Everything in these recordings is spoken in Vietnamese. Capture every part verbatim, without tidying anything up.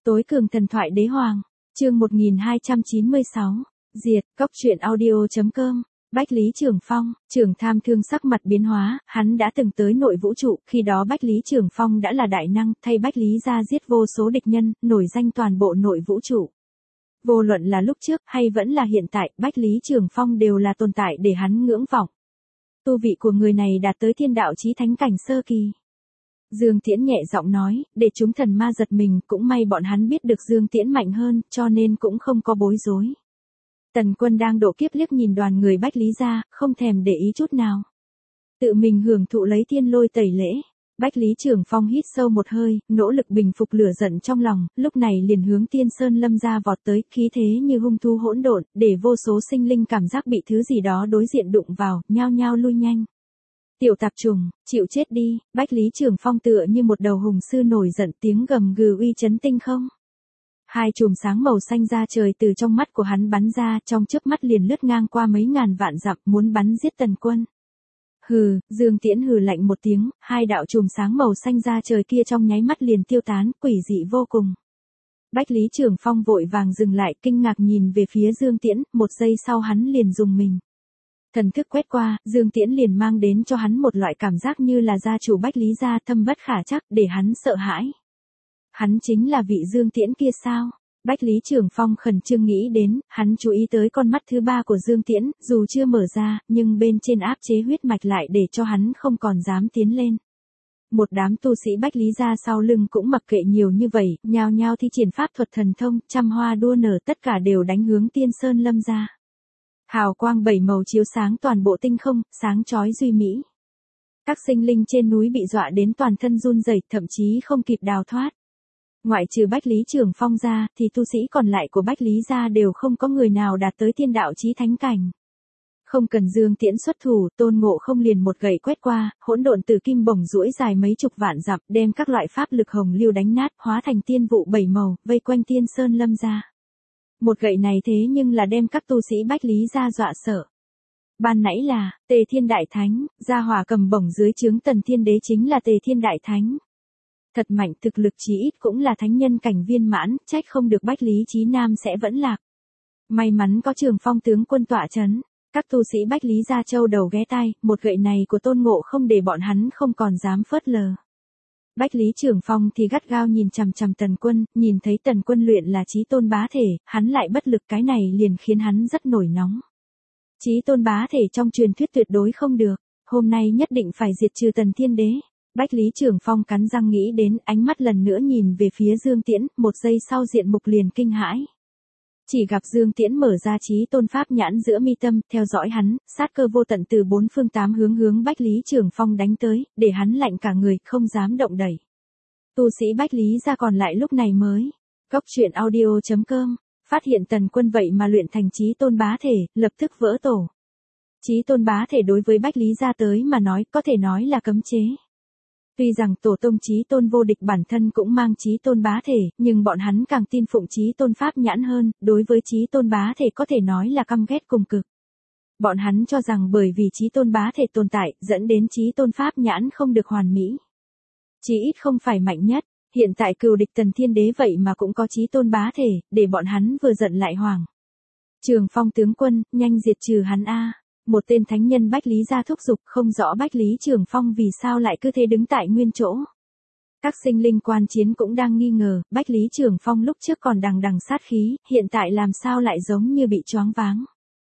Tối cường thần thoại đế hoàng, chương một nghìn hai trăm chín mươi sáu, diệt, cốc truyện audio.com, Bách Lý Trường Phong, Trường Tham Thương sắc mặt biến hóa, hắn đã từng tới nội vũ trụ, khi đó Bách Lý Trường Phong đã là đại năng, thay Bách Lý ra giết vô số địch nhân, nổi danh toàn bộ nội vũ trụ. Vô luận là lúc trước hay vẫn là hiện tại, Bách Lý Trường Phong đều là tồn tại để hắn ngưỡng vọng. Tu vị của người này đạt tới thiên đạo chí thánh cảnh sơ kỳ. Dương Tiễn nhẹ giọng nói, để chúng thần ma giật mình, cũng may bọn hắn biết được Dương Tiễn mạnh hơn, cho nên cũng không có bối rối. Tần Quân đang độ kiếp liếc nhìn đoàn người Bách Lý ra, không thèm để ý chút nào. Tự mình hưởng thụ lấy thiên lôi tẩy lễ. Bách Lý Trường Phong hít sâu một hơi, nỗ lực bình phục lửa giận trong lòng, lúc này liền hướng Tiên Sơn Lâm ra vọt tới, khí thế như hung thú hỗn độn, để vô số sinh linh cảm giác bị thứ gì đó đối diện đụng vào, nhao nhao lui nhanh. Tiểu tạp trùng, chịu chết đi, Bách Lý Trường Phong tựa như một đầu hùng sư nổi giận, tiếng gầm gừ uy chấn tinh không. Hai chùm sáng màu xanh ra trời từ trong mắt của hắn bắn ra, trong chớp mắt liền lướt ngang qua mấy ngàn vạn dặm, muốn bắn giết Tần Quân. Hừ, Dương Tiễn hừ lạnh một tiếng, hai đạo chùm sáng màu xanh ra trời kia trong nháy mắt liền tiêu tán, quỷ dị vô cùng. Bách Lý Trường Phong vội vàng dừng lại, kinh ngạc nhìn về phía Dương Tiễn, một giây sau hắn liền dùng mình. Thần thức quét qua, Dương Tiễn liền mang đến cho hắn một loại cảm giác như là gia chủ Bách Lý gia, thâm bất khả trắc, để hắn sợ hãi. Hắn chính là vị Dương Tiễn kia sao? Bách Lý Trường Phong khẩn trương nghĩ đến, hắn chú ý tới con mắt thứ ba của Dương Tiễn, dù chưa mở ra, nhưng bên trên áp chế huyết mạch lại để cho hắn không còn dám tiến lên. Một đám tu sĩ Bách Lý gia sau lưng cũng mặc kệ nhiều như vậy, nhao nhao thi triển pháp thuật thần thông, trăm hoa đua nở, tất cả đều đánh hướng Tiên Sơn Lâm ra. Hào quang bảy màu chiếu sáng toàn bộ tinh không, sáng chói duy mỹ. Các sinh linh trên núi bị dọa đến toàn thân run rẩy, thậm chí không kịp đào thoát. Ngoại trừ Bách Lý Trường Phong ra, thì tu sĩ còn lại của Bách Lý gia đều không có người nào đạt tới thiên đạo chí thánh cảnh. Không cần Dương Tiễn xuất thủ, Tôn Ngộ Không liền một gậy quét qua, hỗn độn tử kim bổng duỗi dài mấy chục vạn dặm, đem các loại pháp lực hồng lưu đánh nát, hóa thành tiên vụ bảy màu, vây quanh Tiên Sơn Lâm ra. Một gậy này thế nhưng là đem các tu sĩ Bách Lý gia dọa sợ. Ban nãy là Tề Thiên Đại Thánh, gia hỏa cầm bổng dưới trướng Tần Thiên Đế chính là Tề Thiên Đại Thánh. Thật mạnh, thực lực chí ít cũng là thánh nhân cảnh viên mãn, trách không được Bách Lý Chí Nam sẽ vẫn lạc. May mắn có Trường Phong tướng quân tọa chấn, các tu sĩ Bách Lý gia châu đầu ghé tai, một gậy này của Tôn Ngộ Không để bọn hắn không còn dám phớt lờ. Bách Lý Trường Phong thì gắt gao nhìn chằm chằm Tần Quân, nhìn thấy Tần Quân luyện là Chí Tôn bá thể, hắn lại bất lực, cái này liền khiến hắn rất nổi nóng. Chí Tôn bá thể trong truyền thuyết tuyệt đối không được, hôm nay nhất định phải diệt trừ Tần Thiên Đế. Bách Lý Trường Phong cắn răng nghĩ đến, ánh mắt lần nữa nhìn về phía Dương Tiễn, một giây sau diện mục liền kinh hãi. Chỉ gặp Dương Tiễn mở ra Chí Tôn pháp nhãn giữa mi tâm, theo dõi hắn, sát cơ vô tận từ bốn phương tám hướng hướng Bách Lý Trường Phong đánh tới, để hắn lạnh cả người, không dám động đẩy. Tu sĩ Bách Lý ra còn lại lúc này mới. Cốc truyện audio.com, phát hiện Tần Quân vậy mà luyện thành Chí Tôn bá thể, lập tức vỡ tổ. Chí Tôn bá thể đối với Bách Lý ra tới mà nói, có thể nói là cấm chế. Tuy rằng tổ tông Chí Tôn vô địch bản thân cũng mang Chí Tôn bá thể, nhưng bọn hắn càng tin phụng Chí Tôn pháp nhãn hơn, đối với Chí Tôn bá thể có thể nói là căm ghét cùng cực. Bọn hắn cho rằng bởi vì Chí Tôn bá thể tồn tại, dẫn đến Chí Tôn pháp nhãn không được hoàn mỹ. Chí ít không phải mạnh nhất, hiện tại cừu địch Tần Thiên Đế vậy mà cũng có Chí Tôn bá thể, để bọn hắn vừa giận lại hoảng. Trường Phong tướng quân, nhanh diệt trừ hắn a. Một tên thánh nhân Bách Lý gia thúc giục, không rõ Bách Lý Trường Phong vì sao lại cứ thế đứng tại nguyên chỗ. Các sinh linh quan chiến cũng đang nghi ngờ, Bách Lý Trường Phong lúc trước còn đằng đằng sát khí, hiện tại làm sao lại giống như bị choáng váng.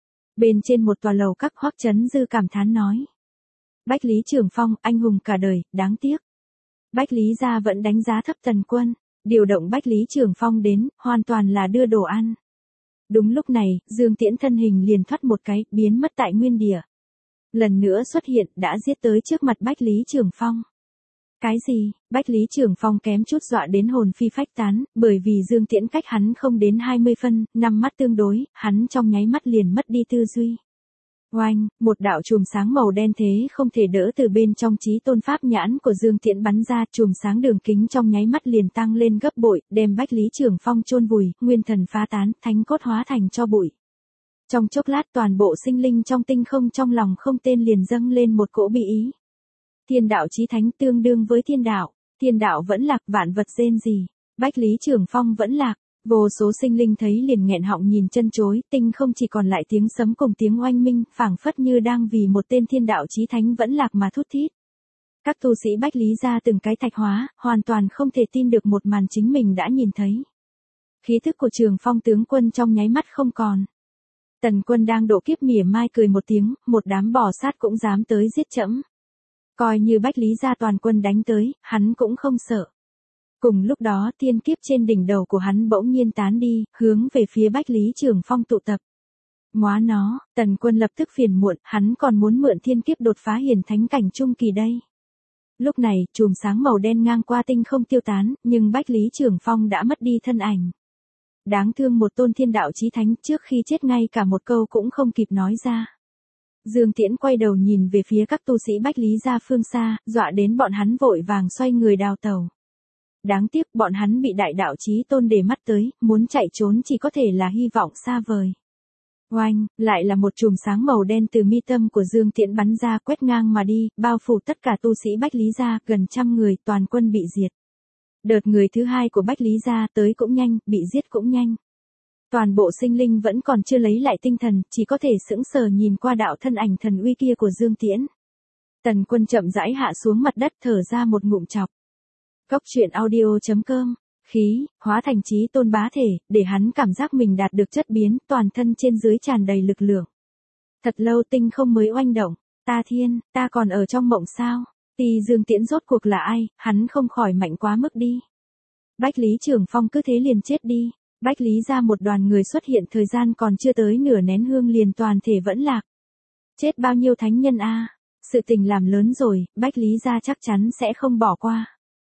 Bên trên một tòa lầu các, Hoắc Chấn Dư cảm thán nói. Bách Lý Trường Phong, anh hùng cả đời, đáng tiếc. Bách Lý gia vẫn đánh giá thấp Tần Quân, điều động Bách Lý Trường Phong đến, hoàn toàn là đưa đồ ăn. Đúng lúc này, Dương Tiễn thân hình liền thoát một cái, biến mất tại nguyên địa. Lần nữa xuất hiện, đã giết tới trước mặt Bách Lý Trường Phong. Cái gì? Bách Lý Trường Phong kém chút dọa đến hồn phi phách tán, bởi vì Dương Tiễn cách hắn không đến hai mươi phân, năm mắt tương đối, hắn trong nháy mắt liền mất đi tư duy. Oanh, một đạo chùm sáng màu đen thế không thể đỡ từ bên trong Chí Tôn pháp nhãn của Dương Tiễn bắn ra, chùm sáng đường kính trong nháy mắt liền tăng lên gấp bội, đem Bách Lý Trường Phong chôn vùi, nguyên thần phá tán, thánh cốt hóa thành tro bụi. Trong chốc lát toàn bộ sinh linh trong tinh không trong lòng không tên liền dâng lên một cỗ bi ý. Thiên đạo chí thánh tương đương với thiên đạo, thiên đạo vẫn lạc, vạn vật rên rỉ. Bách Lý Trường Phong vẫn lạc. Vô số sinh linh thấy liền nghẹn họng nhìn chân chối, tinh không chỉ còn lại tiếng sấm cùng tiếng oanh minh, phảng phất như đang vì một tên thiên đạo chí thánh vẫn lạc mà thút thít. Các tu sĩ Bách Lý gia từng cái thạch hóa, hoàn toàn không thể tin được một màn chính mình đã nhìn thấy. Khí thức của Trường Phong tướng quân trong nháy mắt không còn. Tần Quân đang độ kiếp mỉa mai cười một tiếng, một đám bò sát cũng dám tới giết trẫm. Coi như Bách Lý gia toàn quân đánh tới, hắn cũng không sợ. Cùng lúc đó thiên kiếp trên đỉnh đầu của hắn bỗng nhiên tán đi, hướng về phía Bách Lý Trường Phong tụ tập. Móa nó, Tần Quân lập tức phiền muộn, hắn còn muốn mượn thiên kiếp đột phá hiển thánh cảnh trung kỳ đây. Lúc này, chùm sáng màu đen ngang qua tinh không tiêu tán, nhưng Bách Lý Trường Phong đã mất đi thân ảnh. Đáng thương một tôn thiên đạo chí thánh, trước khi chết ngay cả một câu cũng không kịp nói ra. Dương Tiễn quay đầu nhìn về phía các tu sĩ Bách Lý gia phương xa, dọa đến bọn hắn vội vàng xoay người đào tẩu. Đáng tiếc bọn hắn bị đại đạo chí tôn để mắt tới, muốn chạy trốn chỉ có thể là hy vọng xa vời. Oanh, lại là một chùm sáng màu đen từ mi tâm của Dương Tiễn bắn ra quét ngang mà đi, bao phủ tất cả tu sĩ Bách Lý gia, gần trăm người, toàn quân bị diệt. Đợt người thứ hai của Bách Lý gia tới cũng nhanh, bị giết cũng nhanh. Toàn bộ sinh linh vẫn còn chưa lấy lại tinh thần, chỉ có thể sững sờ nhìn qua đạo thân ảnh thần uy kia của Dương Tiễn. Tần Quân chậm rãi hạ xuống mặt đất thở ra một ngụm chọc. Cốc truyện audio chấm com, khí, hóa thành chí tôn bá thể, để hắn cảm giác mình đạt được chất biến, toàn thân trên dưới tràn đầy lực lượng. Thật lâu tinh không mới oanh động, ta thiên, ta còn ở trong mộng sao? Thì Dương Tiễn rốt cuộc là ai, hắn không khỏi mạnh quá mức đi. Bách Lý Trường Phong cứ thế liền chết đi. Bách Lý ra một đoàn người xuất hiện thời gian còn chưa tới nửa nén hương liền toàn thể vẫn lạc. Chết bao nhiêu thánh nhân a, sự tình làm lớn rồi, Bách Lý ra chắc chắn sẽ không bỏ qua.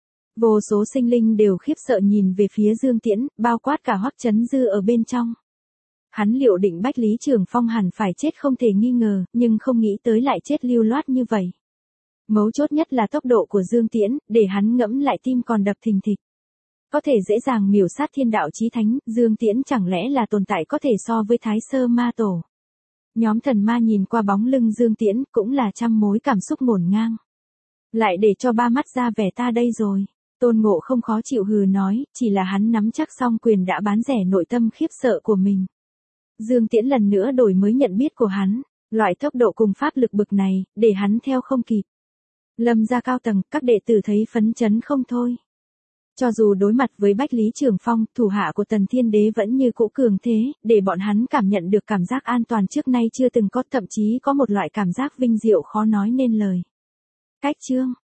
Vô số sinh linh đều khiếp sợ nhìn về phía Dương Tiễn, bao quát cả Hoắc Chấn Dư ở bên trong. Hắn liệu định Bách Lý Trường Phong hẳn phải chết không thể nghi ngờ, nhưng không nghĩ tới lại chết lưu loát như vậy. Mấu chốt nhất là tốc độ của Dương Tiễn, để hắn ngẫm lại tim còn đập thình thịch. Có thể dễ dàng miểu sát thiên đạo chí thánh, Dương Tiễn chẳng lẽ là tồn tại có thể so với Thái Sơ Ma Tổ. Nhóm thần ma nhìn qua bóng lưng Dương Tiễn, cũng là trăm mối cảm xúc ngổn ngang. Lại để cho ba mắt ra vẻ ta đây rồi. Tôn Ngộ không khó chịu hừ nói, chỉ là hắn nắm chắc xong quyền đã bán rẻ nội tâm khiếp sợ của mình. Dương Tiễn lần nữa đổi mới nhận biết của hắn, loại tốc độ cùng pháp lực bực này, để hắn theo không kịp. Lâm gia cao tầng, các đệ tử thấy phấn chấn không thôi. Cho dù đối mặt với Bách Lý Trường Phong, thủ hạ của Tần Thiên Đế vẫn như cũ cường thế, để bọn hắn cảm nhận được cảm giác an toàn trước nay chưa từng có, thậm chí có một loại cảm giác vinh diệu khó nói nên lời. Cách chương